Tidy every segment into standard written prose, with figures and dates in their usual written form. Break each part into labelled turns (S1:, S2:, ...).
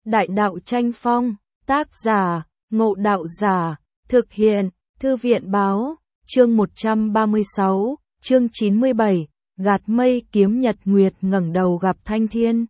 S1: Đại đạo tranh phong, tác giả, Ngộ Đạo Giả, thực hiện, Thư viện báo, chương 136, chương 97, gạt mây kiếm nhật nguyệt ngẩng đầu gặp thanh thiên.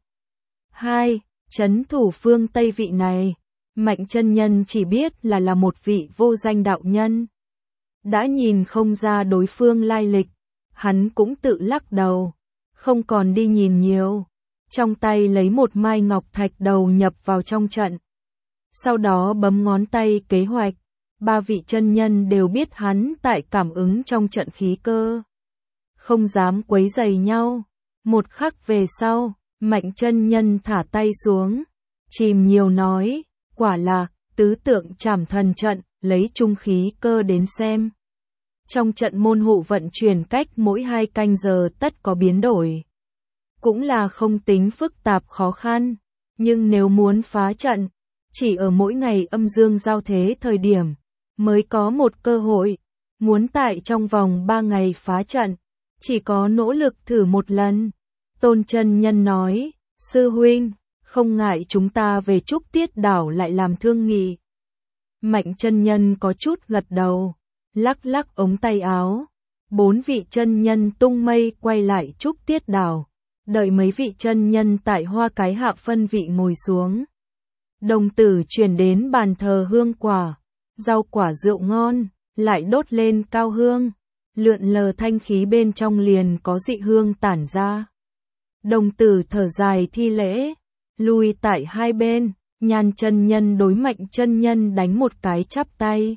S1: 2. Chấn thủ phương Tây vị này, Mạnh chân nhân chỉ biết là một vị vô danh đạo nhân. Đã nhìn không ra đối phương lai lịch, hắn cũng tự lắc đầu, không còn đi nhìn nhiều. Trong tay lấy một mai ngọc thạch đầu nhập vào trong trận. Sau đó bấm ngón tay kế hoạch, ba vị chân nhân đều biết hắn tại cảm ứng trong trận khí cơ. Không dám quấy rầy nhau. Một khắc về sau, Mạnh chân nhân thả tay xuống, chìm nhiều nói, quả là, tứ tượng trảm thần trận, lấy trung khí cơ đến xem. Trong trận môn hộ vận chuyển cách mỗi 2 canh giờ tất có biến đổi. Cũng là không tính phức tạp khó khăn, nhưng nếu muốn phá trận, chỉ ở mỗi ngày âm dương giao thế thời điểm, mới có một cơ hội. Muốn tại trong vòng 3 ngày phá trận, chỉ có nỗ lực thử một lần. Tôn chân nhân nói, sư huynh, không ngại chúng ta về Trúc Tiết đảo lại làm thương nghị. Mạnh chân nhân có chút gật đầu, lắc lắc ống tay áo. 4 vị chân nhân tung mây quay lại Trúc Tiết đảo. Đợi mấy vị chân nhân tại Hoa Cái Hạ phân vị ngồi xuống. Đồng tử chuyển đến bàn thờ hương quả, rau quả rượu ngon, lại đốt lên cao hương, lượn lờ thanh khí bên trong liền có dị hương tản ra. Đồng tử thở dài thi lễ, lui tại hai bên, Nhan chân nhân đối Mạnh chân nhân đánh một cái chắp tay.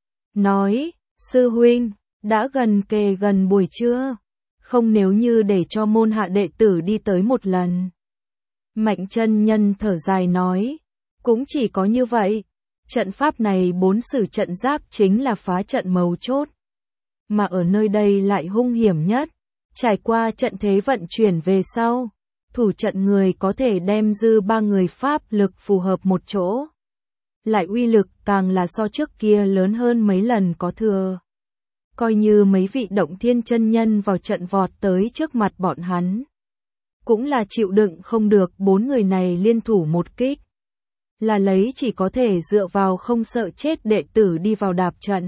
S1: Nói, sư huynh, đã gần kề gần buổi trưa. Không nếu như để cho môn hạ đệ tử đi tới một lần. Mạnh chân nhân thở dài nói, cũng chỉ có như vậy. Trận pháp này 4 sử trận giáp chính là phá trận mấu chốt. Mà ở nơi đây lại hung hiểm nhất. Trải qua trận thế vận chuyển về sau, thủ trận người có thể đem dư 3 người pháp lực phù hợp một chỗ. Lại uy lực càng là so trước kia lớn hơn mấy lần có thừa. Coi như mấy vị động thiên chân nhân vào trận vọt tới trước mặt bọn hắn. Cũng là chịu đựng không được 4 người này liên thủ một kích. Là lấy chỉ có thể dựa vào không sợ chết đệ tử đi vào đạp trận.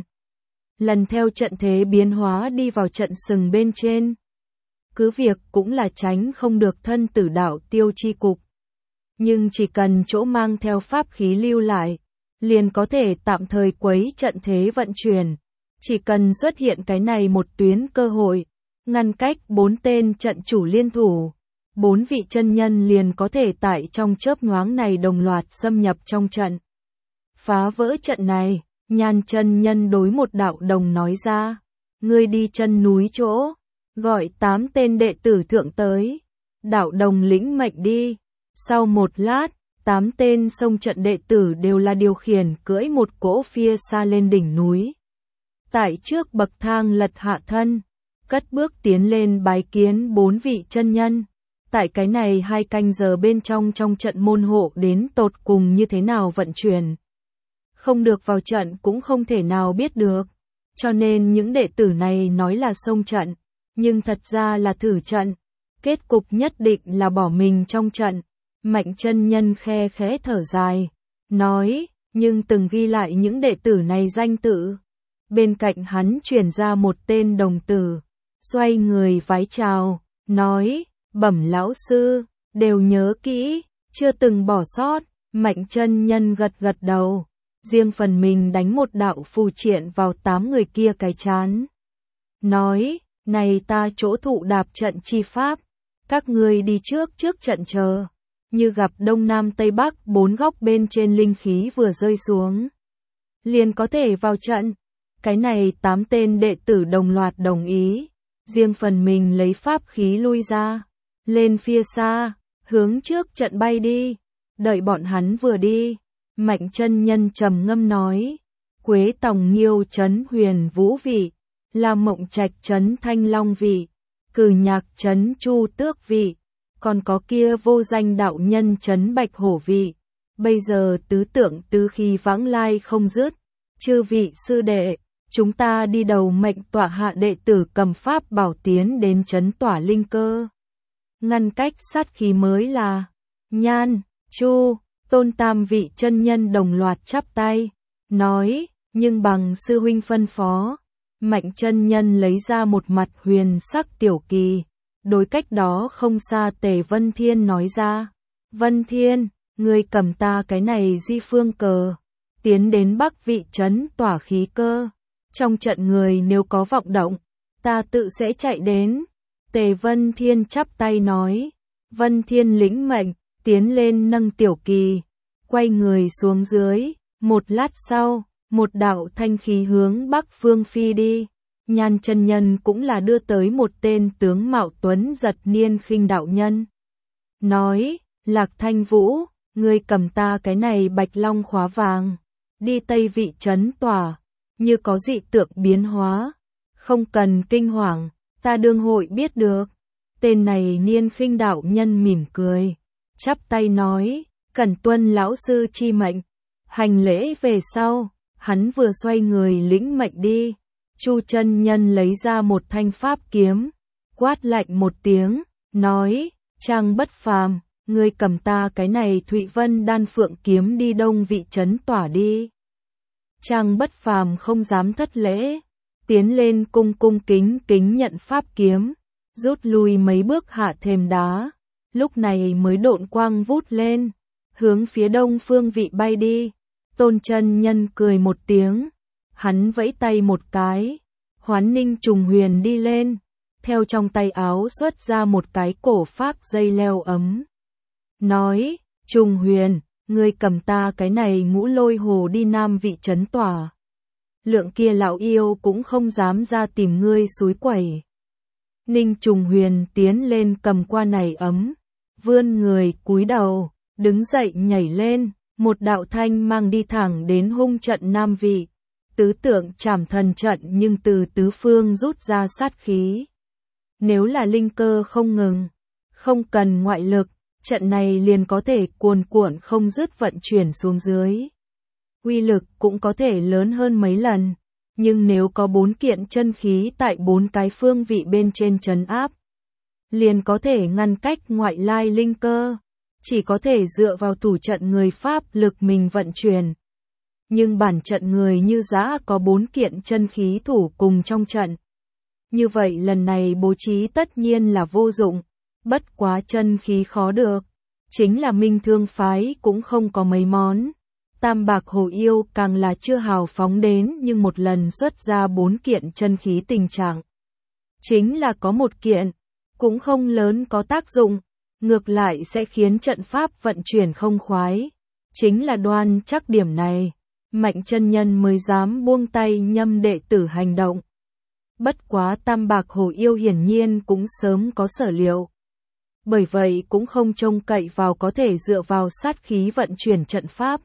S1: Lần theo trận thế biến hóa đi vào trận sừng bên trên. Cứ việc cũng là tránh không được thân tử đạo tiêu chi cục. Nhưng chỉ cần chỗ mang theo pháp khí lưu lại, liền có thể tạm thời quấy trận thế vận chuyển. Chỉ cần xuất hiện cái này một tuyến cơ hội, ngăn cách 4 tên trận chủ liên thủ, 4 vị chân nhân liền có thể tại trong chớp nhoáng này đồng loạt xâm nhập trong trận. Phá vỡ trận này, Nhan chân nhân đối một đạo đồng nói ra, ngươi đi chân núi chỗ, gọi 8 tên đệ tử thượng tới, đạo đồng lĩnh mệnh đi. Sau một lát, 8 tên xông trận đệ tử đều là điều khiển cưỡi một cỗ phía xa lên đỉnh núi. Tại trước bậc thang lật hạ thân, cất bước tiến lên bái kiến 4 vị chân nhân. Tại cái này 2 canh giờ bên trong trận môn hộ đến tột cùng như thế nào vận chuyển. Không được vào trận cũng không thể nào biết được. Cho nên những đệ tử này nói là xông trận, nhưng thật ra là thử trận. Kết cục nhất định là bỏ mình trong trận. Mạnh chân nhân khe khẽ thở dài, nói, nhưng từng ghi lại những đệ tử này danh tự. Bên cạnh hắn truyền ra một tên đồng tử, xoay người vái chào, nói, bẩm lão sư, đều nhớ kỹ, chưa từng bỏ sót. Mạnh chân nhân gật gật đầu, riêng phần mình đánh một đạo phù triện vào 8 người kia cái trán. Nói, này ta chỗ thụ đạp trận chi pháp, các ngươi đi trước trận chờ. Như gặp đông nam tây bắc 4 góc bên trên linh khí vừa rơi xuống, liền có thể vào trận. Cái này 8 tên đệ tử đồng loạt đồng ý, riêng phần mình lấy pháp khí lui ra, lên phía xa, hướng trước trận bay đi. Đợi bọn hắn vừa đi, Mạnh chân nhân trầm ngâm nói, Quế Tòng Nghiêu trấn Huyền Vũ vị, La Mộng Trạch trấn Thanh Long vị, Cử Nhạc trấn Chu Tước vị, còn có kia vô danh đạo nhân trấn Bạch Hổ vị. Bây giờ tứ tượng tứ khí vãng lai không dứt, chư vị sư đệ, chúng ta đi đầu mệnh tọa hạ đệ tử cầm pháp bảo tiến đến trấn tỏa linh cơ. Ngăn cách sát khí mới là Nhan, Chu, Tôn tam vị chân nhân đồng loạt chắp tay, nói, nhưng bằng sư huynh phân phó. Mạnh chân nhân lấy ra một mặt huyền sắc tiểu kỳ, đối cách đó không xa Tề Vân Thiên nói ra, Vân Thiên, ngươi cầm ta cái này di phương cờ, tiến đến Bắc vị trấn tỏa khí cơ, trong trận người nếu có vọng động, ta tự sẽ chạy đến. Tề Vân Thiên chắp tay nói, Vân Thiên lĩnh mệnh, tiến lên nâng tiểu kỳ, quay người xuống dưới, một lát sau, một đạo thanh khí hướng Bắc phương phi đi. Nhan chân nhân cũng là đưa tới một tên tướng mạo tuấn giật niên khinh đạo nhân. Nói, Lạc Thanh Vũ, ngươi cầm ta cái này bạch long khóa vàng, đi Tây vị trấn tỏa, như có dị tượng biến hóa, không cần kinh hoàng, ta đương hội biết được. Tên này niên khinh đạo nhân mỉm cười, chắp tay nói, cẩn tuân lão sư chi mệnh. Hành lễ về sau, hắn vừa xoay người lĩnh mệnh đi. Chu chân nhân lấy ra một thanh pháp kiếm, quát lạnh một tiếng, nói, Trang Bất Phàm, ngươi cầm ta cái này Thụy Vân Đan Phượng kiếm đi Đông vị trấn tỏa đi. Trang Bất Phàm không dám thất lễ, tiến lên cung cung kính kính nhận pháp kiếm, rút lui mấy bước hạ thềm đá, lúc này mới độn quang vút lên, hướng phía đông phương vị bay đi. Tôn chân nhân cười một tiếng, hắn vẫy tay một cái, Hoán Ninh Trùng Huyền đi lên, theo trong tay áo xuất ra một cái cổ phác dây leo ấm. Nói, Trùng Huyền, ngươi cầm ta cái này Ngũ Lôi Hồ đi Nam vị trấn tỏa. Lượng kia lão yêu cũng không dám ra tìm ngươi xúi quẩy. Ninh Trùng Huyền tiến lên cầm qua này ấm, vươn người cúi đầu, đứng dậy nhảy lên, một đạo thanh mang đi thẳng đến hung trận Nam vị. Tứ tượng trảm thần trận nhưng từ tứ phương rút ra sát khí. Nếu là linh cơ không ngừng, không cần ngoại lực, trận này liền có thể cuồn cuộn không dứt vận chuyển xuống dưới. Uy lực cũng có thể lớn hơn mấy lần, nhưng nếu có 4 kiện chân khí tại 4 cái phương vị bên trên trấn áp, liền có thể ngăn cách ngoại lai linh cơ, chỉ có thể dựa vào thủ trận người pháp lực mình vận chuyển. Nhưng bản trận người như giã có 4 kiện chân khí thủ cùng trong trận. Như vậy lần này bố trí tất nhiên là vô dụng, bất quá chân khí khó được. Chính là Minh Thương phái cũng không có mấy món. Tam Bạc Hồ Yêu càng là chưa hào phóng đến nhưng một lần xuất ra 4 kiện chân khí tình trạng. Chính là có một kiện, cũng không lớn có tác dụng, ngược lại sẽ khiến trận pháp vận chuyển không khoái. Chính là đoan chắc điểm này. Mạnh chân nhân mới dám buông tay nhâm đệ tử hành động. Bất quá Tam Bạc Hồ Yêu hiển nhiên cũng sớm có sở liệu. Bởi vậy cũng không trông cậy vào có thể dựa vào sát khí vận chuyển trận pháp.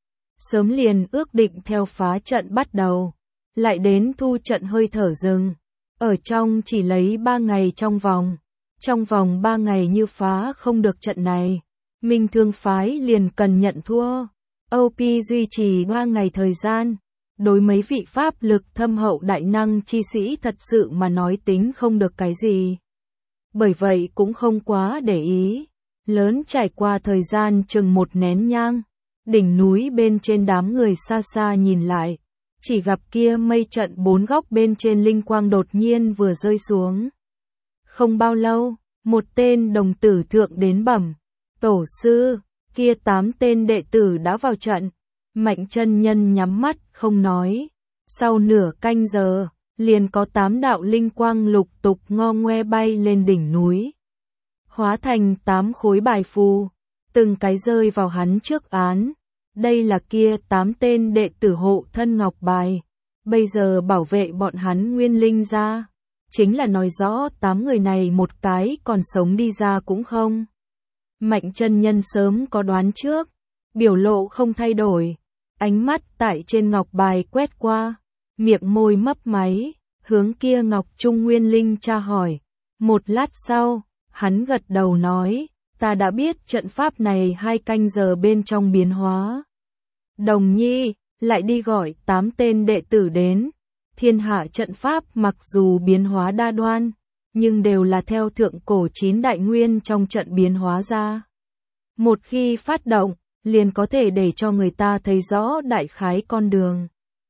S1: Sớm liền ước định theo phá trận bắt đầu. Lại đến thu trận hơi thở dừng. Ở trong chỉ lấy 3 ngày trong vòng. Trong vòng 3 ngày như phá không được trận này, Minh Thương phái liền cần nhận thua. OP duy trì 3 ngày thời gian, đối mấy vị pháp lực thâm hậu đại năng chi sĩ thật sự mà nói tính không được cái gì. Bởi vậy cũng không quá để ý, lớn trải qua thời gian chừng 1 nén nhang, đỉnh núi bên trên đám người xa xa nhìn lại, chỉ gặp kia mây trận 4 góc bên trên linh quang đột nhiên vừa rơi xuống. Không bao lâu, một tên đồng tử thượng đến bẩm, tổ sư, kia 8 tên đệ tử đã vào trận. Mạnh chân nhân nhắm mắt không nói. Sau nửa canh giờ, liền có 8 đạo linh quang lục tục ngo ngoe bay lên đỉnh núi. Hóa thành 8 khối bài phù, từng cái rơi vào hắn trước án. Đây là kia 8 tên đệ tử hộ thân ngọc bài. Bây giờ bảo vệ bọn hắn nguyên linh ra. Chính là nói rõ 8 người này một cái còn sống đi ra cũng không. Mạnh chân nhân sớm có đoán trước, biểu lộ không thay đổi, ánh mắt tại trên ngọc bài quét qua, miệng môi mấp máy, hướng kia ngọc trung nguyên linh tra hỏi. Một lát sau, hắn gật đầu nói, ta đã biết trận pháp này 2 canh giờ bên trong biến hóa. Đồng nhi, lại đi gọi 8 tên đệ tử đến. Thiên hạ trận pháp mặc dù biến hóa đa đoan, nhưng đều là theo thượng cổ 9 đại nguyên trong trận biến hóa ra. Một khi phát động, liền có thể để cho người ta thấy rõ đại khái con đường.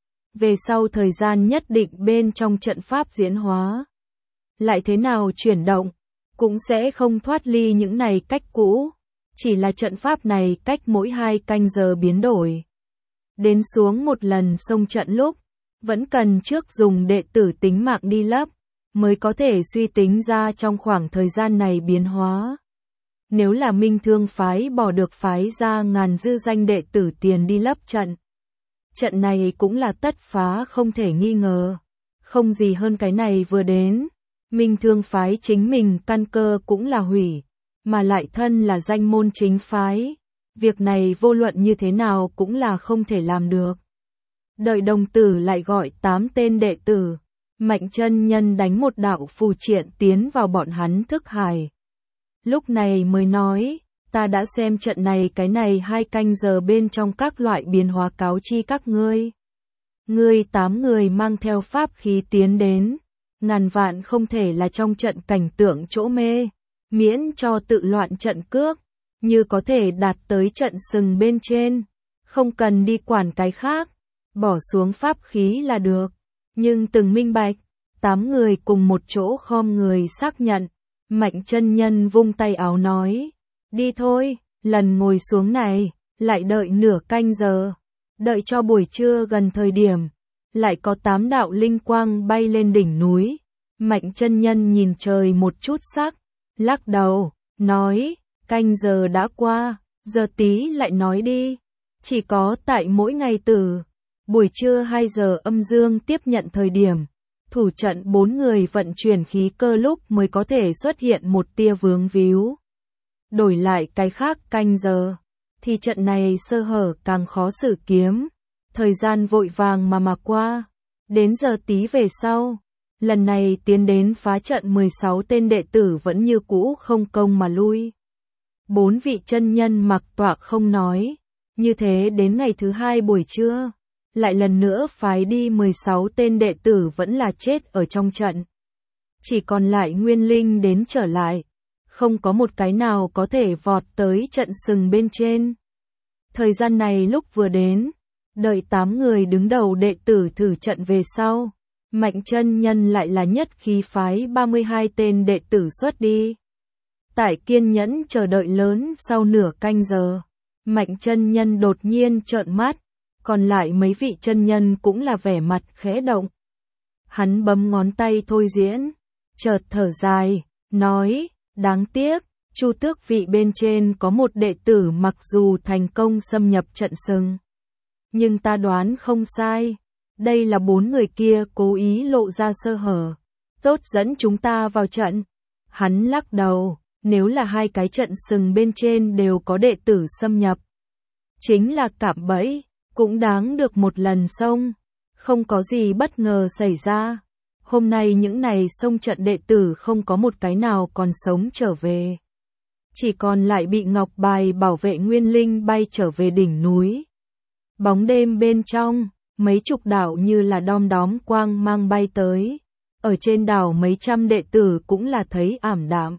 S1: Về sau thời gian nhất định bên trong trận pháp diễn hóa, lại thế nào chuyển động, cũng sẽ không thoát ly những này cách cũ. Chỉ là trận pháp này cách mỗi 2 canh giờ biến đổi. Đến xuống một lần xông trận lúc, vẫn cần trước dùng đệ tử tính mạng đi lấp, mới có thể suy tính ra trong khoảng thời gian này biến hóa. Nếu là Minh Thương phái bỏ được phái ra ngàn dư danh đệ tử tiền đi lấp trận. Trận này cũng là tất phá không thể nghi ngờ. Không gì hơn cái này vừa đến. Minh Thương phái chính mình căn cơ cũng là hủy, mà lại thân là danh môn chính phái. Việc này vô luận như thế nào cũng là không thể làm được. Đợi đồng tử lại gọi 8 tên đệ tử. Mạnh chân nhân đánh một đạo phù triện tiến vào bọn hắn thức hải. Lúc này mới nói, ta đã xem trận này cái này 2 canh giờ bên trong các loại biến hóa cáo chi các ngươi. Ngươi 8 người mang theo pháp khí tiến đến, ngàn vạn không thể là trong trận cảnh tượng chỗ mê, miễn cho tự loạn trận cước, như có thể đạt tới trận sừng bên trên, không cần đi quản cái khác, bỏ xuống pháp khí là được. Nhưng từng minh bạch, 8 người cùng một chỗ khom người xác nhận. Mạnh chân nhân vung tay áo nói, đi thôi, lần ngồi xuống này, lại đợi nửa canh giờ, đợi cho buổi trưa gần thời điểm, lại có 8 đạo linh quang bay lên đỉnh núi. Mạnh chân nhân nhìn trời một chút sắc, lắc đầu, nói, canh giờ đã qua, giờ tí lại nói đi, chỉ có tại mỗi ngày tử, buổi trưa 2 giờ âm dương tiếp nhận thời điểm. Thủ trận 4 người vận chuyển khí cơ lúc mới có thể xuất hiện một tia vướng víu. Đổi lại cái khác canh giờ, thì trận này sơ hở càng khó xử kiếm. Thời gian vội vàng mà qua. Đến giờ tí về sau, lần này tiến đến phá trận 16 tên đệ tử vẫn như cũ không công mà lui. 4 vị chân nhân mặc tọa không nói. Như thế đến ngày thứ 2 buổi trưa. Lại lần nữa phái đi 16 tên đệ tử vẫn là chết ở trong trận. Chỉ còn lại Nguyên Linh đến trở lại. Không có một cái nào có thể vọt tới trận sừng bên trên. Thời gian này lúc vừa đến, đợi 8 người đứng đầu đệ tử thử trận về sau. Mạnh chân nhân lại là nhất khí phái 32 tên đệ tử xuất đi. Tại kiên nhẫn chờ đợi lớn sau nửa canh giờ. Mạnh chân nhân đột nhiên trợn mắt. Còn lại mấy vị chân nhân cũng là vẻ mặt khẽ động. Hắn bấm ngón tay thôi diễn, chợt thở dài, nói, đáng tiếc, Chu Tước vị bên trên có một đệ tử mặc dù thành công xâm nhập trận sừng. Nhưng ta đoán không sai, đây là 4 người kia cố ý lộ ra sơ hở, tốt dẫn chúng ta vào trận. Hắn lắc đầu, nếu là 2 cái trận sừng bên trên đều có đệ tử xâm nhập. Chính là cạm bẫy. Cũng đáng được một lần xông, không có gì bất ngờ xảy ra. Hôm nay những này xông trận đệ tử không có một cái nào còn sống trở về. Chỉ còn lại bị ngọc bài bảo vệ Nguyên Linh bay trở về đỉnh núi. Bóng đêm bên trong, mấy chục đảo như là đom đóm quang mang bay tới. Ở trên đảo mấy trăm đệ tử cũng là thấy ảm đạm.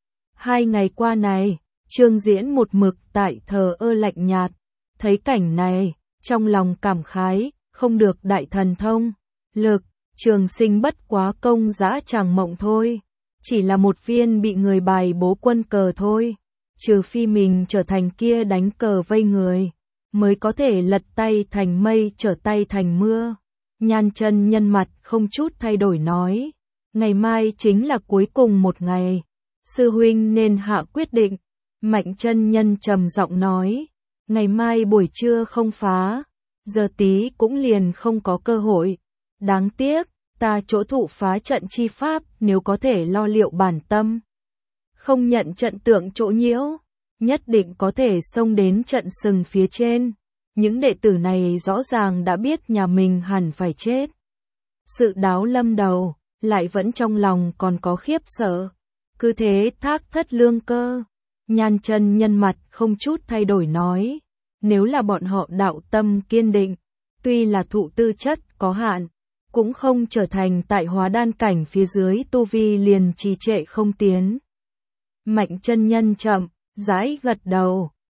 S1: 2 ngày qua này, Trương Diễn một mực tại thờ ơ lạnh nhạt. Thấy cảnh này, trong lòng cảm khái, không được đại thần thông, lực, Trường Sinh bất quá công dã tràng mộng thôi, chỉ là một viên bị người bài bố quân cờ thôi, trừ phi mình trở thành kia đánh cờ vây người, mới có thể lật tay thành mây trở tay thành mưa. Nhan chân nhân mặt không chút thay đổi nói, ngày mai chính là cuối cùng một ngày, sư huynh nên hạ quyết định. Mạnh chân nhân trầm giọng nói, ngày mai buổi trưa không phá, giờ tí cũng liền không có cơ hội. Đáng tiếc, ta chỗ thụ phá trận chi pháp nếu có thể lo liệu bản tâm. Không nhận trận tượng chỗ nhiễu, nhất định có thể xông đến trận sừng phía trên. Những đệ tử này rõ ràng đã biết nhà mình hẳn phải chết. Sự đáo lâm đầu, lại vẫn trong lòng còn có khiếp sợ. Cứ thế thác thất lương cơ. Nhan chân nhân mặt không chút thay đổi nói. Nếu là bọn họ đạo tâm kiên định, tuy là thụ tư chất có hạn, cũng không trở thành tại hóa đan cảnh phía dưới tu vi liền trì trệ không tiến. Mạnh chân nhân chậm, rãi gật đầu,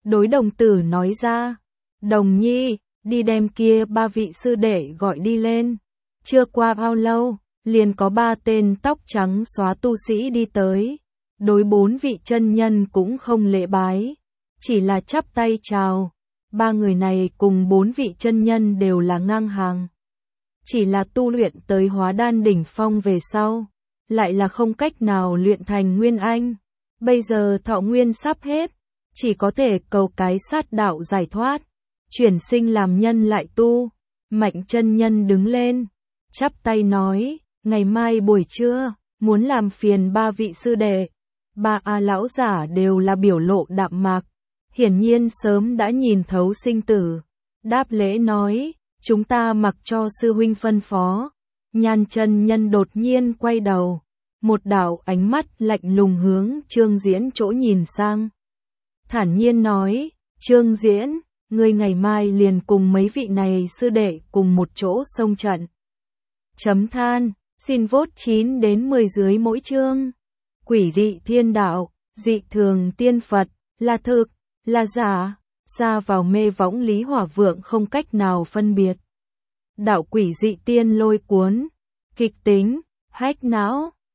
S1: đối đồng tử nói ra, Đồng Nhi, đi đem kia 3 vị sư đệ gọi đi lên. Chưa qua bao lâu, liền có 3 tên tóc trắng xóa tu sĩ đi tới, đối 4 vị chân nhân cũng không lễ bái, chỉ là chắp tay chào. 3 người này cùng 4 vị chân nhân đều là ngang hàng. Chỉ là tu luyện tới hóa đan đỉnh phong về sau, lại là không cách nào luyện thành nguyên anh. Bây giờ thọ nguyên sắp hết, chỉ có thể cầu cái sát đạo giải thoát, chuyển sinh làm nhân lại tu. Mạnh chân nhân đứng lên, chắp tay nói, ngày mai buổi trưa, muốn làm phiền 3 vị sư đệ. 3 lão giả đều là biểu lộ đạm mạc, hiển nhiên sớm đã nhìn thấu sinh tử. Đáp lễ nói, chúng ta mặc cho sư huynh phân phó. Nhan chân nhân đột nhiên quay đầu, một đạo ánh mắt lạnh lùng hướng Trương Diễn chỗ nhìn sang. Thản nhiên nói, Trương Diễn, ngươi ngày mai liền cùng mấy vị này sư đệ cùng một chỗ xông trận. Chấm than, xin vote 9 đến 10 dưới mỗi chương. Quỷ dị thiên đạo, dị thường tiên Phật, là thực, là giả, ra vào mê võng Lý Hỏa Vượng không cách nào phân biệt. Đạo quỷ dị tiên lôi cuốn, kịch tính, hách não.